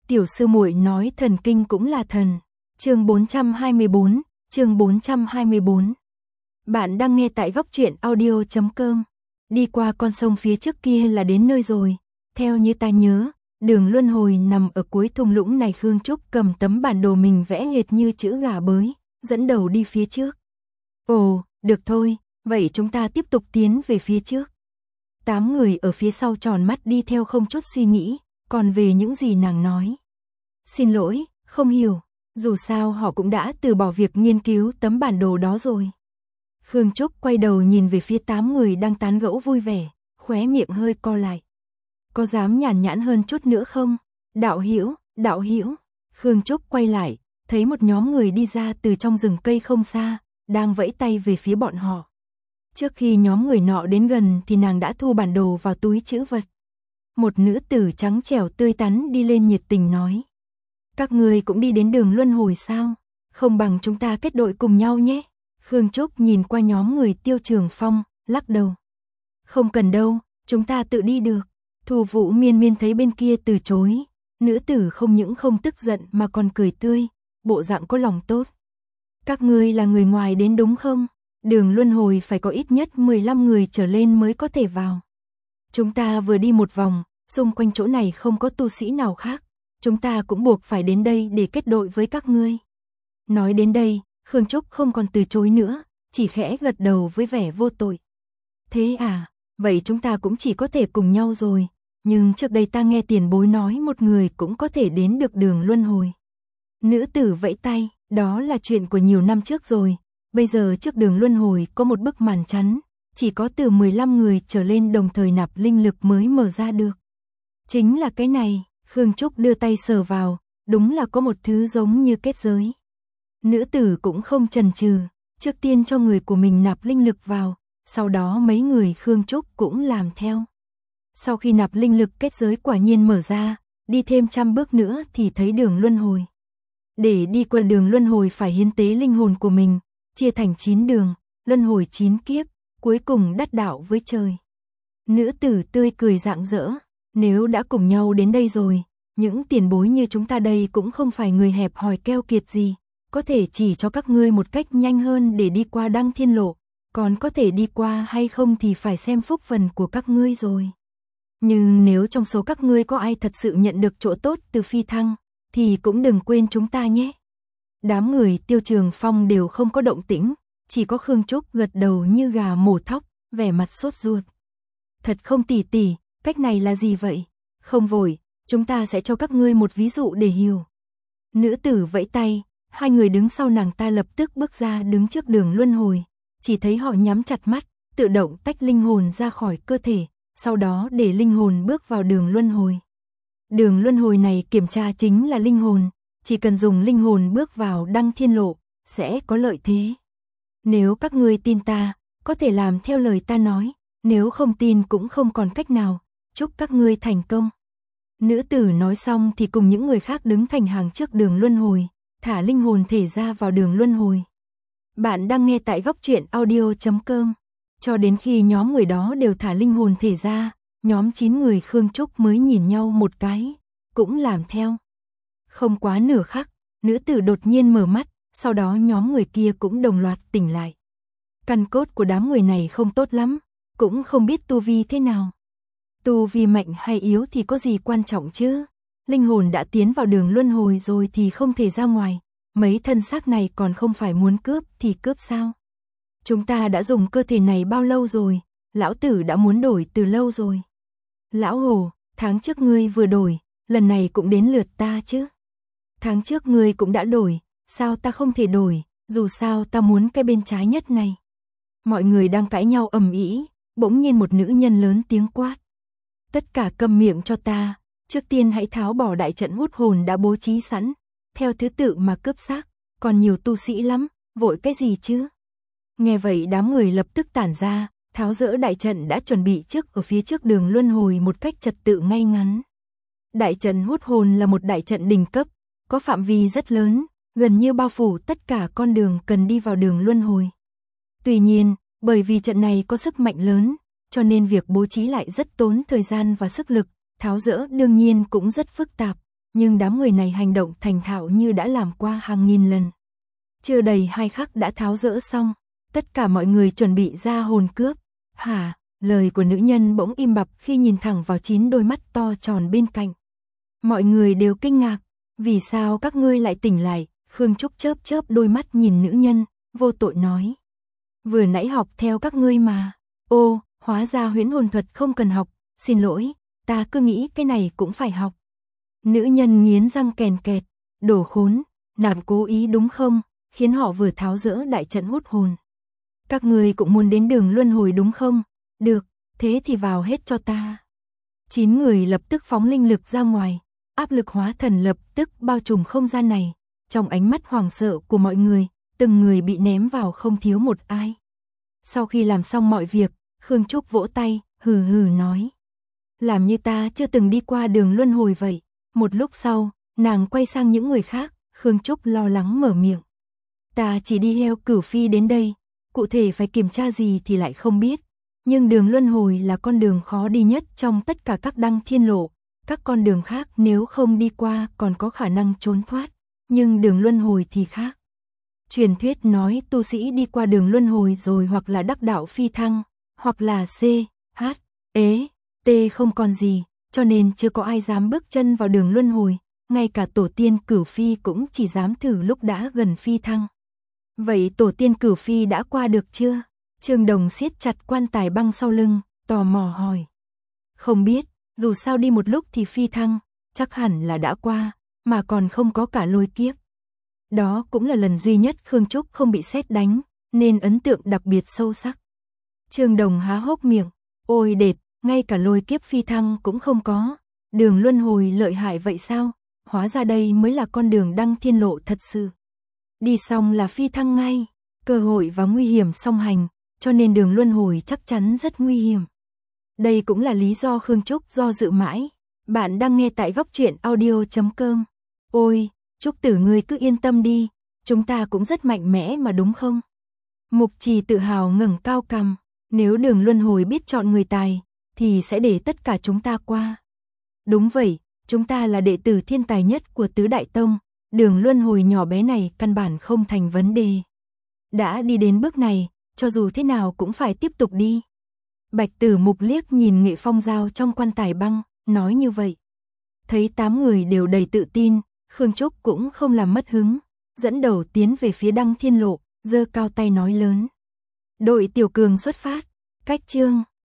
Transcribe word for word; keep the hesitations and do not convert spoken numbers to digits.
Tiểu sư muội nói thần kinh cũng là thần. Chương bốn trăm hai mươi bốn, chương bốn trăm hai mươi bốn. Bạn đang nghe tại góc truyện audio chấm com. Đi qua con sông phía trước kia là đến nơi rồi. Theo như ta nhớ, đường luân hồi nằm ở cuối thung lũng này. Khương Trúc cầm tấm bản đồ mình vẽ hệt như chữ gà bới, dẫn đầu đi phía trước. Ồ, được thôi, vậy chúng ta tiếp tục tiến về phía trước. Tám người ở phía sau tròn mắt đi theo không chút suy nghĩ, còn về những gì nàng nói. Xin lỗi, không hiểu, dù sao họ cũng đã từ bỏ việc nghiên cứu tấm bản đồ đó rồi. Khương Trúc quay đầu nhìn về phía tám người đang tán gẫu vui vẻ, khóe miệng hơi co lại. Có dám nhàn nhãn hơn chút nữa không? Đạo hữu, đạo hữu. Khương Trúc quay lại, thấy một nhóm người đi ra từ trong rừng cây không xa, đang vẫy tay về phía bọn họ. Trước khi nhóm người nọ đến gần thì nàng đã thu bản đồ vào túi trữ vật. Một nữ tử trắng trẻo tươi tắn đi lên nhiệt tình nói. Các ngươi cũng đi đến đường luân hồi sao? Không bằng chúng ta kết đội cùng nhau nhé. Khương Trúc nhìn qua nhóm người Tiêu Trường Phong, lắc đầu. Không cần đâu, chúng ta tự đi được. Thu Vũ Miên Miên thấy bên kia từ chối. Nữ tử không những không tức giận mà còn cười tươi, bộ dạng có lòng tốt. Các ngươi là người ngoài đến đúng không? Đường luân hồi phải có ít nhất mười lăm người trở lên mới có thể vào. Chúng ta vừa đi một vòng, xung quanh chỗ này không có tu sĩ nào khác. Chúng ta cũng buộc phải đến đây để kết đội với các ngươi. Nói đến đây, Khương Trúc không còn từ chối nữa, chỉ khẽ gật đầu với vẻ vô tội. Thế à, vậy chúng ta cũng chỉ có thể cùng nhau rồi. Nhưng trước đây ta nghe tiền bối nói một người cũng có thể đến được đường luân hồi. Nữ tử vẫy tay, đó là chuyện của nhiều năm trước rồi. Bây giờ trước đường luân hồi có một bức màn chắn, chỉ có từ mười lăm người trở lên đồng thời nạp linh lực mới mở ra được. Chính là cái này, Khương Trúc đưa tay sờ vào, đúng là có một thứ giống như kết giới. Nữ tử cũng không chần chừ, trước tiên cho người của mình nạp linh lực vào, sau đó mấy người Khương Trúc cũng làm theo. Sau khi nạp linh lực kết giới quả nhiên mở ra, đi thêm trăm bước nữa thì thấy đường luân hồi. Để đi qua đường luân hồi phải hiến tế linh hồn của mình, chia thành chín đường, luân hồi chín kiếp, cuối cùng đắc đạo với trời. Nữ tử tươi cười rạng rỡ, nếu đã cùng nhau đến đây rồi, những tiền bối như chúng ta đây cũng không phải người hẹp hòi keo kiệt gì, có thể chỉ cho các ngươi một cách nhanh hơn để đi qua Đăng Thiên Lộ, còn có thể đi qua hay không thì phải xem phúc phần của các ngươi rồi. Nhưng nếu trong số các ngươi có ai thật sự nhận được chỗ tốt từ phi thăng, thì cũng đừng quên chúng ta nhé. Đám người Tiêu Trường Phong đều không có động tĩnh, chỉ có Khương Trúc gật đầu như gà mổ thóc, vẻ mặt sốt ruột. Thật không tỷ tỷ, cách này là gì vậy? Không vội, chúng ta sẽ cho các ngươi một ví dụ để hiểu. Nữ tử vẫy tay, hai người đứng sau nàng ta lập tức bước ra đứng trước đường luân hồi, chỉ thấy họ nhắm chặt mắt, tự động tách linh hồn ra khỏi cơ thể, sau đó để linh hồn bước vào đường luân hồi. Đường luân hồi này kiểm tra chính là linh hồn, chỉ cần dùng linh hồn bước vào Đăng Thiên Lộ, sẽ có lợi thế. Nếu các ngươi tin ta, có thể làm theo lời ta nói, nếu không tin cũng không còn cách nào, chúc các ngươi thành công. Nữ tử nói xong thì cùng những người khác đứng thành hàng trước đường luân hồi, thả linh hồn thể ra vào đường luân hồi. Bạn đang nghe tại góc truyện audio chấm com. Cho đến khi nhóm người đó đều thả linh hồn thể ra, nhóm chín người Khương Trúc mới nhìn nhau một cái, cũng làm theo. Không quá nửa khắc, nữ tử đột nhiên mở mắt, sau đó nhóm người kia cũng đồng loạt tỉnh lại. Căn cốt của đám người này không tốt lắm, cũng không biết tu vi thế nào. Tu vi mạnh hay yếu thì có gì quan trọng chứ? Linh hồn đã tiến vào đường luân hồi rồi thì không thể ra ngoài, mấy thân xác này còn không phải muốn cướp thì cướp sao? Chúng ta đã dùng cơ thể này bao lâu rồi, lão tử đã muốn đổi từ lâu rồi. Lão Hồ, tháng trước ngươi vừa đổi, lần này cũng đến lượt ta chứ. Tháng trước ngươi cũng đã đổi, sao ta không thể đổi, dù sao ta muốn cái bên trái nhất này. Mọi người đang cãi nhau ầm ĩ, bỗng nhiên một nữ nhân lớn tiếng quát. Tất cả câm miệng cho ta, trước tiên hãy tháo bỏ đại trận hút hồn đã bố trí sẵn, theo thứ tự mà cướp xác, còn nhiều tu sĩ lắm, vội cái gì chứ. Nghe vậy đám người lập tức tản ra, tháo dỡ đại trận đã chuẩn bị trước ở phía trước đường luân hồi một cách trật tự ngay ngắn. Đại trận hút hồn là một đại trận đỉnh cấp, có phạm vi rất lớn, gần như bao phủ tất cả con đường cần đi vào đường luân hồi. Tuy nhiên, bởi vì trận này có sức mạnh lớn, cho nên việc bố trí lại rất tốn thời gian và sức lực, tháo dỡ đương nhiên cũng rất phức tạp, nhưng đám người này hành động thành thạo như đã làm qua hàng nghìn lần. Chưa đầy hai khắc đã tháo dỡ xong, tất cả mọi người chuẩn bị ra hồn cướp. Hả? Lời của nữ nhân bỗng im bặt khi nhìn thẳng vào chín đôi mắt to tròn bên cạnh. Mọi người đều kinh ngạc, vì sao các ngươi lại tỉnh lại? Khương Trúc chớp chớp đôi mắt nhìn nữ nhân, vô tội nói. Vừa nãy học theo các ngươi mà. Ô, hóa ra huyễn hồn thuật không cần học, xin lỗi, ta cứ nghĩ cái này cũng phải học. Nữ nhân nghiến răng kèn kẹt, đồ khốn, nàng cố ý đúng không, khiến họ vừa tháo dỡ đại trận hút hồn. Các ngươi cũng muốn đến đường luân hồi đúng không? Được, thế thì vào hết cho ta. Chín người lập tức phóng linh lực ra ngoài, áp lực hóa thần lập tức bao trùm không gian này. Trong ánh mắt hoảng sợ của mọi người, từng người bị ném vào không thiếu một ai. Sau khi làm xong mọi việc, Khương Trúc vỗ tay, hừ hừ nói. Làm như ta chưa từng đi qua đường luân hồi vậy. Một lúc sau, nàng quay sang những người khác, Khương Trúc lo lắng mở miệng. Ta chỉ đi theo Cửu Phi đến đây, cụ thể phải kiểm tra gì thì lại không biết. Nhưng đường luân hồi là con đường khó đi nhất trong tất cả các đăng thiên lộ. Các con đường khác nếu không đi qua còn có khả năng trốn thoát, nhưng đường luân hồi thì khác. Truyền thuyết nói tu sĩ đi qua đường luân hồi rồi hoặc là đắc đạo phi thăng, hoặc là C, H, ế, T không còn gì, cho nên chưa có ai dám bước chân vào đường luân hồi, ngay cả tổ tiên Cửu Phi cũng chỉ dám thử lúc đã gần phi thăng. Vậy tổ tiên Cửu Phi đã qua được chưa? Trương Đồng siết chặt quan tài băng sau lưng, tò mò hỏi. Không biết, dù sao đi một lúc thì phi thăng, chắc hẳn là đã qua, mà còn không có cả lôi kiếp. Đó cũng là lần duy nhất Khương Trúc không bị sét đánh, nên ấn tượng đặc biệt sâu sắc. Trương Đồng há hốc miệng, ôi đệt, ngay cả lôi kiếp phi thăng cũng không có, đường luân hồi lợi hại vậy sao? Hóa ra đây mới là con đường đăng thiên lộ thật sự. Đi xong là phi thăng ngay, cơ hội và nguy hiểm song hành, cho nên đường luân hồi chắc chắn rất nguy hiểm. Đây cũng là lý do Khương Trúc do dự mãi. Bạn đang nghe tại góc truyện audio chấm com. Ôi, Trúc tử ngươi cứ yên tâm đi, chúng ta cũng rất mạnh mẽ mà đúng không? Mục Trì tự hào ngẩng cao cằm, nếu đường luân hồi biết chọn người tài, thì sẽ để tất cả chúng ta qua. Đúng vậy, chúng ta là đệ tử thiên tài nhất của Tứ Đại Tông, đường luân hồi nhỏ bé này căn bản không thành vấn đề. Đã đi đến bước này, cho dù thế nào cũng phải tiếp tục đi. Bạch Tử Mục liếc nhìn Nghệ Phong Giao trong quan tài băng, nói như vậy. Thấy tám người đều đầy tự tin, Khương Trúc cũng không làm mất hứng, dẫn đầu tiến về phía đăng thiên lộ, giơ cao tay nói lớn. Đội Tiểu Cường xuất phát, cách chương.